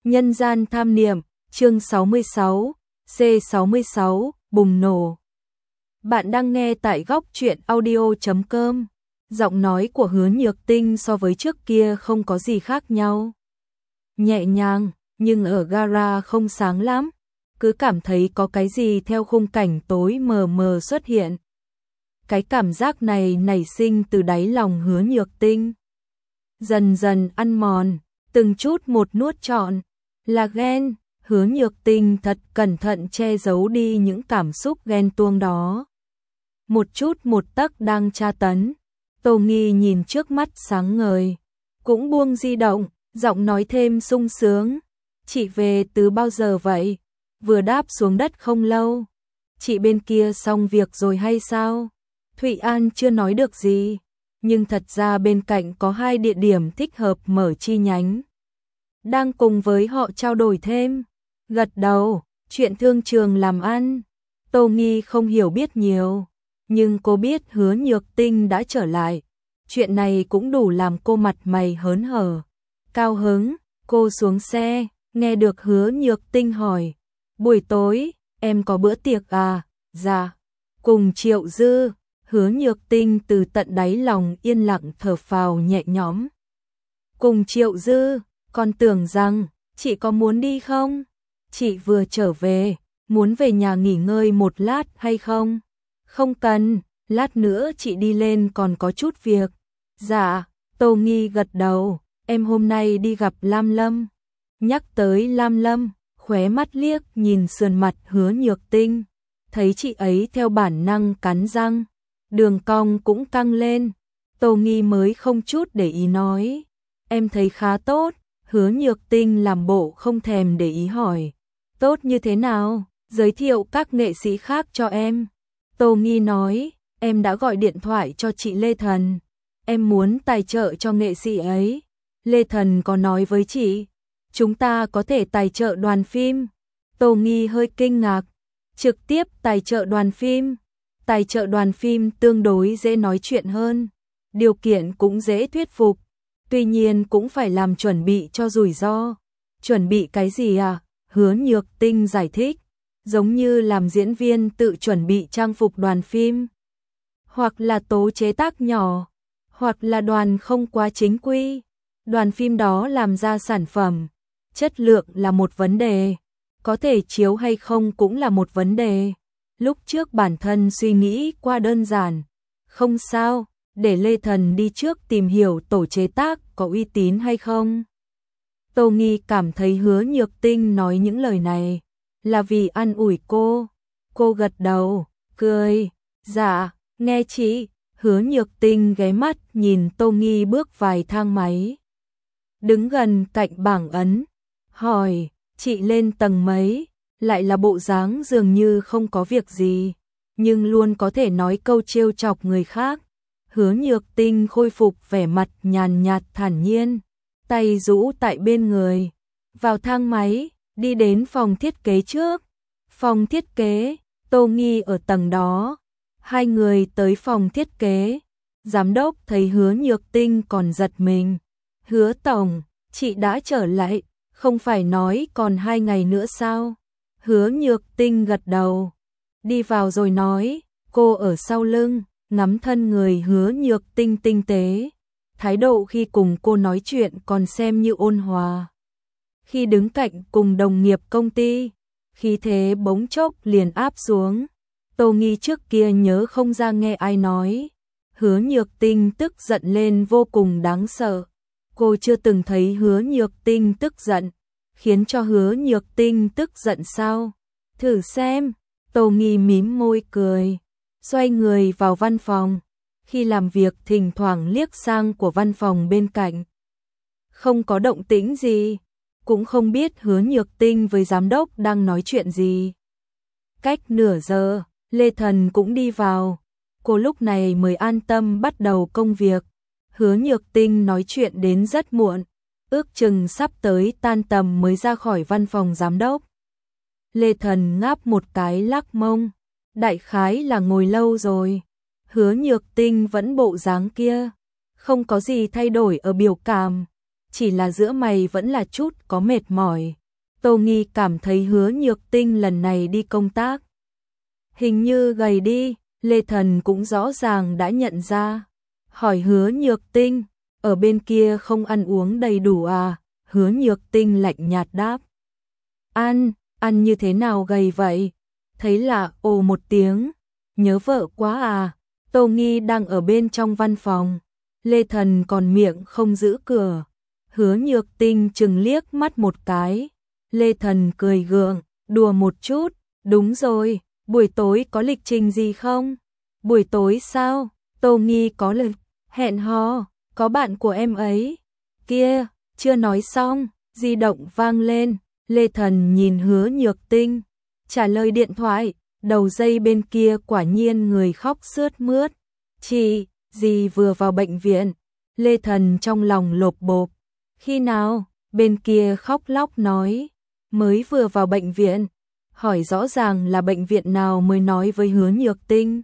Nhân gian tham niệm, chương 66, C66, bùng nổ. Bạn đang nghe tại góc truyện audio.com. Giọng nói của Hứa Nhược Tinh so với trước kia không có gì khác nhau. Nhẹ nhàng, nhưng ở gara không sáng lắm. Cứ cảm thấy có cái gì theo khung cảnh tối mờ mờ xuất hiện. Cái cảm giác này nảy sinh từ đáy lòng Hứa Nhược Tinh. Dần dần ăn mòn, từng chút một nuốt trọn. Là ghen, Hứa Nhược Tinh thật cẩn thận che giấu đi những cảm xúc ghen tuông đó. Một chút một tấc đang tra tấn. Tô Nghi nhìn trước mắt sáng ngời, cũng buông di động, giọng nói thêm sung sướng. Chị về từ bao giờ vậy? Vừa đáp xuống đất không lâu. Chị bên kia xong việc rồi hay sao? Thụy An chưa nói được gì, nhưng thật ra bên cạnh có 2 địa điểm thích hợp mở chi nhánh. Đang cùng với họ trao đổi thêm. Gật đầu, chuyện thương trường làm ăn. Tô Nghi không hiểu biết nhiều, nhưng cô biết Hứa Nhược Tinh đã trở lại. Chuyện này cũng đủ làm cô mặt mày hớn hở. Cao hứng, cô xuống xe, nghe được Hứa Nhược Tinh hỏi. Buổi tối, em có bữa tiệc à? Dạ. Cùng Triệu Dư. Hứa Nhược Tinh từ tận đáy lòng yên lặng thở phào nhẹ nhõm. Cùng Triệu Dư, con tưởng rằng chị có muốn đi không? Chị vừa trở về, muốn về nhà nghỉ ngơi một lát hay không? Không cần, lát nữa chị đi lên còn có chút việc. Dạ, Tô Nghi gật đầu, em hôm nay đi gặp Lam Lâm. Nhắc tới Lam Lâm, khóe mắt liếc nhìn sườn mặt Hứa Nhược Tinh, thấy chị ấy theo bản năng cắn răng, đường cong cũng căng lên. Tô Nghi mới không chút để ý nói, em thấy khá tốt. Hứa Nhược Tinh làm bộ không thèm để ý hỏi, tốt như thế nào? Giới thiệu các nghệ sĩ khác cho em. Tô Nghi nói, em đã gọi điện thoại cho chị Lê Thần, em muốn tài trợ cho nghệ sĩ ấy. Lê Thần có nói với chị, chúng ta có thể tài trợ đoàn phim. Tô Nghi hơi kinh ngạc, trực tiếp tài trợ đoàn phim. Tài trợ đoàn phim tương đối dễ nói chuyện hơn, điều kiện cũng dễ thuyết phục. Tuy nhiên cũng phải làm chuẩn bị cho rủi ro. Chuẩn bị cái gì à? Hứa Nhược Tinh giải thích, giống như làm diễn viên tự chuẩn bị trang phục đoàn phim, hoặc là tố chế tác nhỏ, hoặc là đoàn không quá chính quy. Đoàn phim đó làm ra sản phẩm, chất lượng là một vấn đề, có thể chiếu hay không cũng là một vấn đề. Lúc trước bản thân suy nghĩ qua đơn giản, không sao, để Lê Thần đi trước tìm hiểu tổ chế tác có uy tín hay không. Tô Nghi cảm thấy Hứa Nhược Tinh nói những lời này là vì an ủi cô. Cô gật đầu, cười, dạ, nghe chị. Hứa Nhược Tinh ghé mắt nhìn Tô Nghi bước vài thang máy, đứng gần cạnh bảng ấn, hỏi, chị lên tầng mấy? Lại là bộ dáng dường như không có việc gì, nhưng luôn có thể nói câu trêu chọc người khác. Hứa Nhược Tinh khôi phục vẻ mặt nhàn nhạt thản nhiên, tay rũ tại bên người, vào thang máy, đi đến phòng thiết kế trước. Phòng thiết kế, Tô Nghi ở tầng đó. 2 người tới phòng thiết kế. Giám đốc thấy Hứa Nhược Tinh còn giật mình. Hứa tổng, chị đã trở lại, không phải nói còn 2 ngày nữa sao? Hứa Nhược Tinh gật đầu, đi vào rồi nói. Cô ở sau lưng, ngắm thân người Hứa Nhược Tinh tinh tế. Thái độ khi cùng cô nói chuyện còn xem như ôn hòa. Khi đứng cạnh cùng đồng nghiệp công ty, khí thế bỗng chốc liền áp xuống. Tô Nghi trước kia nhớ không ra nghe ai nói. Hứa Nhược Tinh tức giận lên vô cùng đáng sợ. Cô chưa từng thấy Hứa Nhược Tinh tức giận. Khiến cho Hứa Nhược Tinh tức giận sao? Thử xem. Tô Nghi mím môi cười, xoay người vào văn phòng. Khi làm việc thỉnh thoảng liếc sang của văn phòng bên cạnh. Không có động tĩnh gì, cũng không biết Hứa Nhược Tinh với giám đốc đang nói chuyện gì. Cách nửa giờ, Lê Thần cũng đi vào. Cô lúc này mới an tâm bắt đầu công việc. Hứa Nhược Tinh nói chuyện đến rất muộn, ước chừng sắp tới tan tầm mới ra khỏi văn phòng giám đốc. Lê Thần ngáp một cái lắc mông, đại khái là ngồi lâu rồi. Hứa Nhược Tinh vẫn bộ dáng kia, không có gì thay đổi ở biểu cảm, chỉ là giữa mày vẫn là chút có mệt mỏi. Tô Nghi cảm thấy Hứa Nhược Tinh lần này đi công tác hình như gầy đi, Lê Thần cũng rõ ràng đã nhận ra. Hỏi Hứa Nhược Tinh, ở bên kia không ăn uống đầy đủ à? Hứa Nhược Tinh lạnh nhạt đáp. Ăn như thế nào gầy vậy? Thấy là ồ một tiếng, nhớ vợ quá à? Tô Nghi đang ở bên trong văn phòng, Lê Thần còn miệng không giữ cửa. Hứa Nhược Tinh chừng liếc mắt một cái, Lê Thần cười gượng, đùa một chút, đúng rồi, buổi tối có lịch trình gì không? Buổi tối sao? Tô Nghi có lịch hẹn hò, có bạn của em ấy. Kia, chưa nói xong, di động vang lên, Lê Thần nhìn Hứa Nhược Tinh, trả lời điện thoại, đầu dây bên kia quả nhiên người khóc sướt mướt. Chị, dì vừa vào bệnh viện. Lê Thần trong lòng lộp bộp. Khi nào? Bên kia khóc lóc nói, mới vừa vào bệnh viện. Hỏi rõ ràng là bệnh viện nào mới nói với Hứa Nhược Tinh.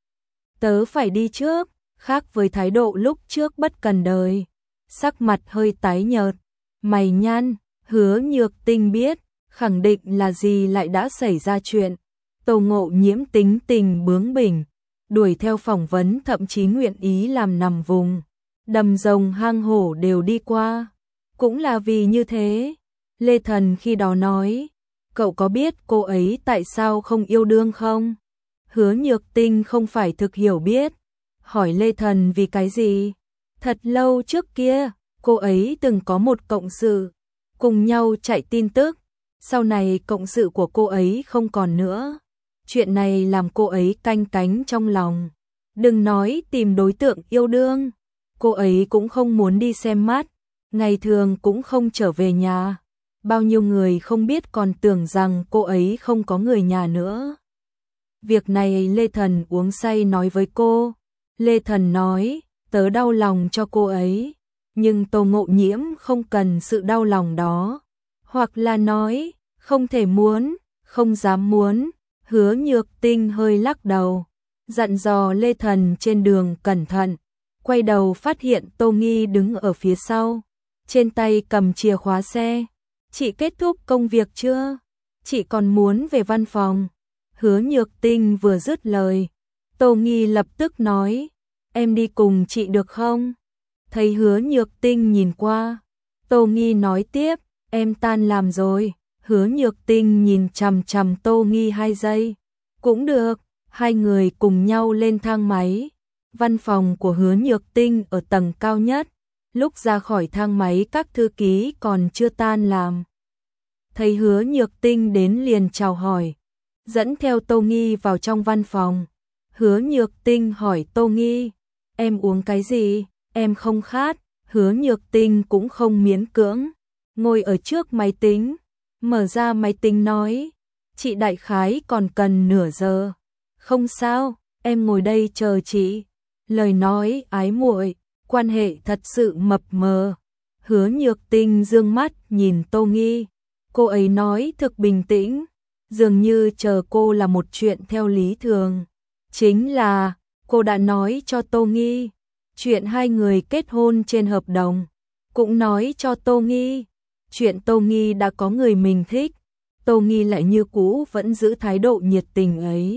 Tớ phải đi trước, khác với thái độ lúc trước bất cần đời. Sắc mặt hơi tái nhợt, mày nhăn. Hứa Nhược Tinh biết, khẳng định là gì lại đã xảy ra chuyện. Tô Ngộ Nhiễm tính tình bướng bỉnh, đuổi theo phỏng vấn, thậm chí nguyện ý làm nằm vùng đầm rồng hang hổ đều đi qua. Cũng là vì như thế, Lê Thần khi đó nói, cậu có biết cô ấy tại sao không yêu đương không? Hứa Nhược Tinh không phải thực hiểu biết, hỏi Lê Thần vì cái gì? Thật lâu trước kia, cô ấy từng có một cộng sự, cùng nhau chạy tin tức, sau này cộng sự của cô ấy không còn nữa. Chuyện này làm cô ấy canh cánh trong lòng. Đừng nói tìm đối tượng yêu đương, cô ấy cũng không muốn đi xem mắt, ngày thường cũng không trở về nhà. Bao nhiêu người không biết còn tưởng rằng cô ấy không có người nhà nữa. Việc này Lê Thần uống say nói với cô. Lê Thần nói, tớ đau lòng cho cô ấy, nhưng Tô Ngộ Nhiễm không cần sự đau lòng đó. Hoặc là nói, không thể muốn, không dám muốn. Hứa Nhược Tinh hơi lắc đầu, dặn dò Lê Thần trên đường cẩn thận. Quay đầu phát hiện Tô Nghi đứng ở phía sau, trên tay cầm chìa khóa xe. Chị kết thúc công việc chưa? Chị còn muốn về văn phòng. Hứa Nhược Tinh vừa dứt lời, Tô Nghi lập tức nói, em đi cùng chị được không? Thấy Hứa Nhược Tinh nhìn qua, Tô Nghi nói tiếp, em tan làm rồi. Hứa Nhược Tinh nhìn chằm chằm Tô Nghi 2 giây. Cũng được, hai người cùng nhau lên thang máy. Văn phòng của Hứa Nhược Tinh ở tầng cao nhất. Lúc ra khỏi thang máy các thư ký còn chưa tan làm. Thấy Hứa Nhược Tinh đến liền chào hỏi, dẫn theo Tô Nghi vào trong văn phòng. Hứa Nhược Tinh hỏi Tô Nghi, em uống cái gì? Em không khát. Hứa Nhược Tinh cũng không miễn cưỡng, ngồi ở trước máy tính, mở ra máy tính nói, chị đại khái còn cần nửa giờ. Không sao, em ngồi đây chờ chị. Lời nói ái muội, quan hệ thật sự mập mờ. Hứa Nhược Tinh dương mắt nhìn Tô Nghi, cô ấy nói thực bình tĩnh, dường như chờ cô là một chuyện theo lý thường. Chính là, cô đã nói cho Tô Nghi chuyện hai người kết hôn trên hợp đồng, cũng nói cho Tô Nghi chuyện Tô Nghi đã có người mình thích. Tô Nghi lại như cũ vẫn giữ thái độ nhiệt tình ấy.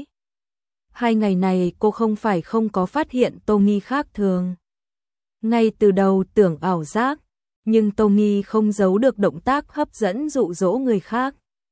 2 ngày này cô không phải không có phát hiện Tô Nghi khác thường. Ngay từ đầu tưởng ảo giác, nhưng Tô Nghi không giấu được động tác hấp dẫn dụ dỗ người khác.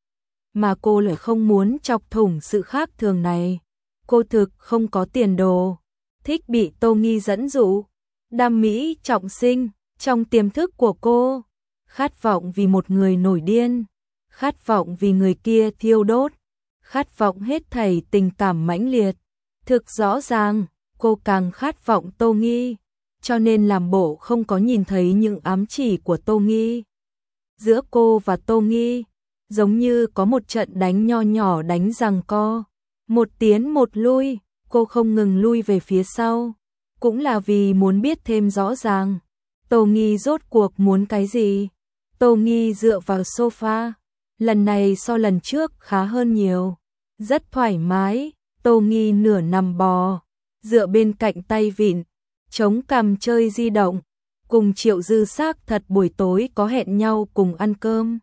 Mà cô lại không muốn chọc thủng sự khác thường này. Cô thực không có tiền đồ, thích bị Tô Nghi dẫn dụ. Đam mỹ trọng sinh trong tiềm thức của cô, khát vọng vì một người nổi điên, khát vọng vì người kia thiêu đốt, khát vọng hết thảy tình cảm mãnh liệt. Thực rõ ràng, cô càng khát vọng Tô Nghi, cho nên làm bộ không có nhìn thấy những ám chỉ của Tô Nghi. Giữa cô và Tô Nghi, giống như có một trận đánh nho nhỏ đánh giằng co, một tiến một lui, cô không ngừng lui về phía sau, cũng là vì muốn biết thêm rõ ràng Tô Nghi rốt cuộc muốn cái gì. Tô Nghi dựa vào sofa, lần này so lần trước khá hơn nhiều, rất thoải mái. Tô Nghi nửa nằm bò, dựa bên cạnh tay vịn, chống cằm chơi di động. cùng Triệu Dư xác thật buổi tối có hẹn nhau cùng ăn cơm.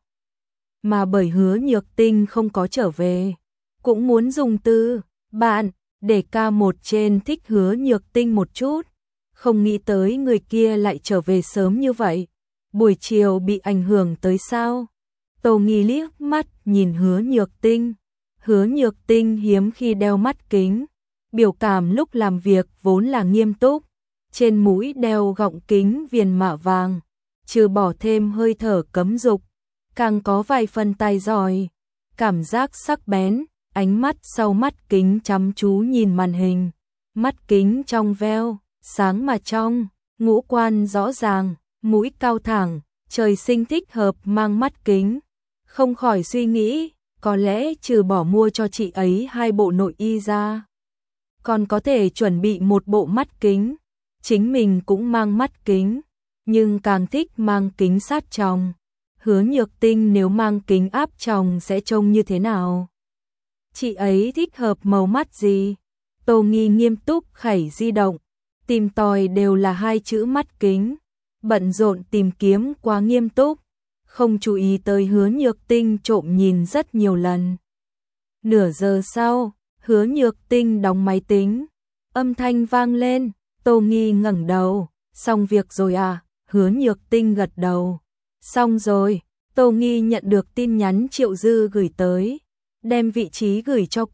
Mà bởi Hứa Nhược Tinh không có trở về, cũng muốn dùng từ bạn để ca một trên thích Hứa Nhược Tinh một chút, không nghĩ tới người kia lại trở về sớm như vậy. Buổi chiều bị ảnh hưởng tới sao? Tô Nghi liếc mắt nhìn Hứa Nhược Tinh. Hứa Nhược Tinh hiếm khi đeo mắt kính, biểu cảm lúc làm việc vốn là nghiêm túc, trên mũi đeo gọng kính viền mạ vàng, trừ bỏ thêm hơi thở cấm dục, càng có vài phần tài giỏi, cảm giác sắc bén, ánh mắt sau mắt kính chăm chú nhìn màn hình, mắt kính trong veo, sáng mà trong, ngũ quan rõ ràng, mũi cao thẳng, trời sinh thích hợp mang mắt kính. Không khỏi suy nghĩ, có lẽ trừ bỏ mua cho chị ấy 2 bộ nội y ra, còn có thể chuẩn bị một bộ mắt kính. Chính mình cũng mang mắt kính, nhưng càng thích mang kính sát tròng. Hứa Nhược Tinh nếu mang kính áp tròng sẽ trông như thế nào? Chị ấy thích hợp màu mắt gì? Tô Nghi nghiêm túc khẩy di động, tìm tòi đều là 2 chữ mắt kính, bận rộn tìm kiếm quá nghiêm túc, không chú ý tới Hứa Nhược Tinh trộm nhìn rất nhiều lần. Nửa giờ sau, Hứa Nhược Tinh đóng máy tính, âm thanh vang lên, Tô Nghi ngẩng đầu, xong việc rồi à? Hứa Nhược Tinh gật đầu, xong rồi. Tô Nghi nhận được tin nhắn Triệu Dư gửi tới, đem vị trí gửi cho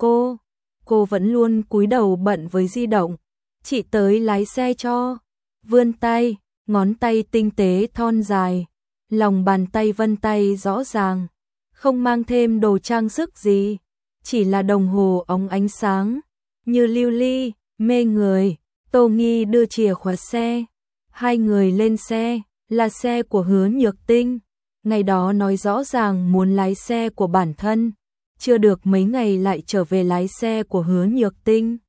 cô vẫn luôn cúi đầu bận với di động, chị tới lái xe cho, vươn tay, ngón tay tinh tế thon dài, lòng bàn tay vân tay rõ ràng, không mang thêm đồ trang sức gì, chỉ là đồng hồ óng ánh sáng, như lưu ly, mê người. Tô Nghi đưa chìa khóa xe, 2 người lên xe, là xe của Hứa Nhược Tinh, ngày đó nói rõ ràng muốn lái xe của bản thân, chưa được mấy ngày lại trở về lái xe của Hứa Nhược Tinh.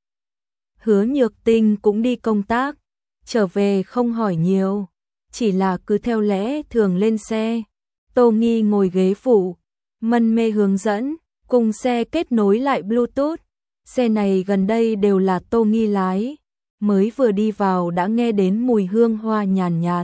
Hứa Nhược Tinh cũng đi công tác, trở về không hỏi nhiều, chỉ là cứ theo lẽ thường lên xe. Tô Nghi ngồi ghế phụ, mân mê hướng dẫn, cùng xe kết nối lại Bluetooth. Xe này gần đây đều là Tô Nghi lái, mới vừa đi vào đã nghe đến mùi hương hoa nhàn nhạt.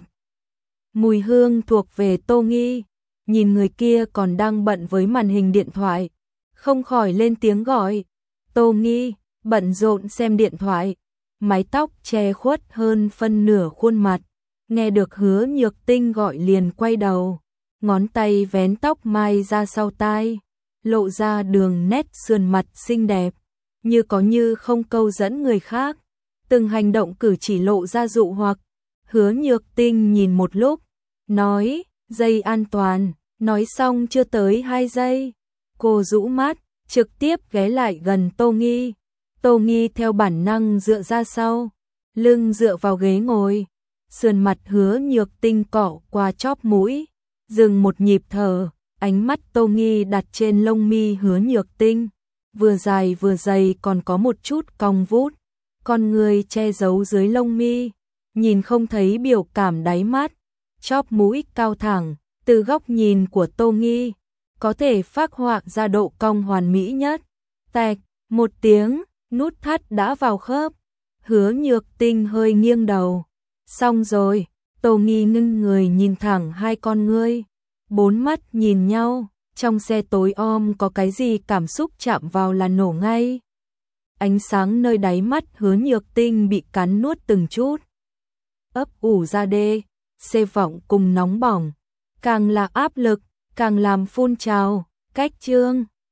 Mùi hương thuộc về Tô Nghi, nhìn người kia còn đang bận với màn hình điện thoại, không khỏi lên tiếng gọi. Tô Nghi, bận rộn xem điện thoại, mái tóc che khuất hơn phân nửa khuôn mặt, nghe được Hứa Nhược Tinh gọi liền quay đầu, ngón tay vén tóc mai ra sau tai, lộ ra đường nét sườn mặt xinh đẹp, như có như không câu dẫn người khác, từng hành động cử chỉ lộ ra dụ hoặc. Hứa Nhược Tinh nhìn một lúc, nói, dây an toàn, nói xong chưa tới 2 giây, cô rũ mắt, trực tiếp ghé lại gần Tô Nghi. Tô Nghi theo bản năng dựa ra sau, lưng dựa vào ghế ngồi, sườn mặt Hứa Nhược Tinh cọ qua chóp mũi, dừng một nhịp thở, ánh mắt Tô Nghi đặt trên lông mi Hứa Nhược Tinh, vừa dài vừa dày còn có một chút cong vút, con người che giấu dưới lông mi, nhìn không thấy biểu cảm đáy mắt, chóp mũi cao thẳng, từ góc nhìn của Tô Nghi, có thể phác họa ra độ cong hoàn mỹ nhất. Tạch, một tiếng, nút thắt đã vào khớp, Hứa Nhược Tinh hơi nghiêng đầu. Xong rồi, Tô Nghi ngưng người nhìn thẳng 2 con ngươi, 4 mắt nhìn nhau, trong xe tối om có cái gì cảm xúc chạm vào là nổ ngay. Ánh sáng nơi đáy mắt Hứa Nhược Tinh bị cắn nuốt từng chút, ấp ủ ra đê, xê vọng cùng nóng bỏng, càng là áp lực, càng làm phun trào, cách chương.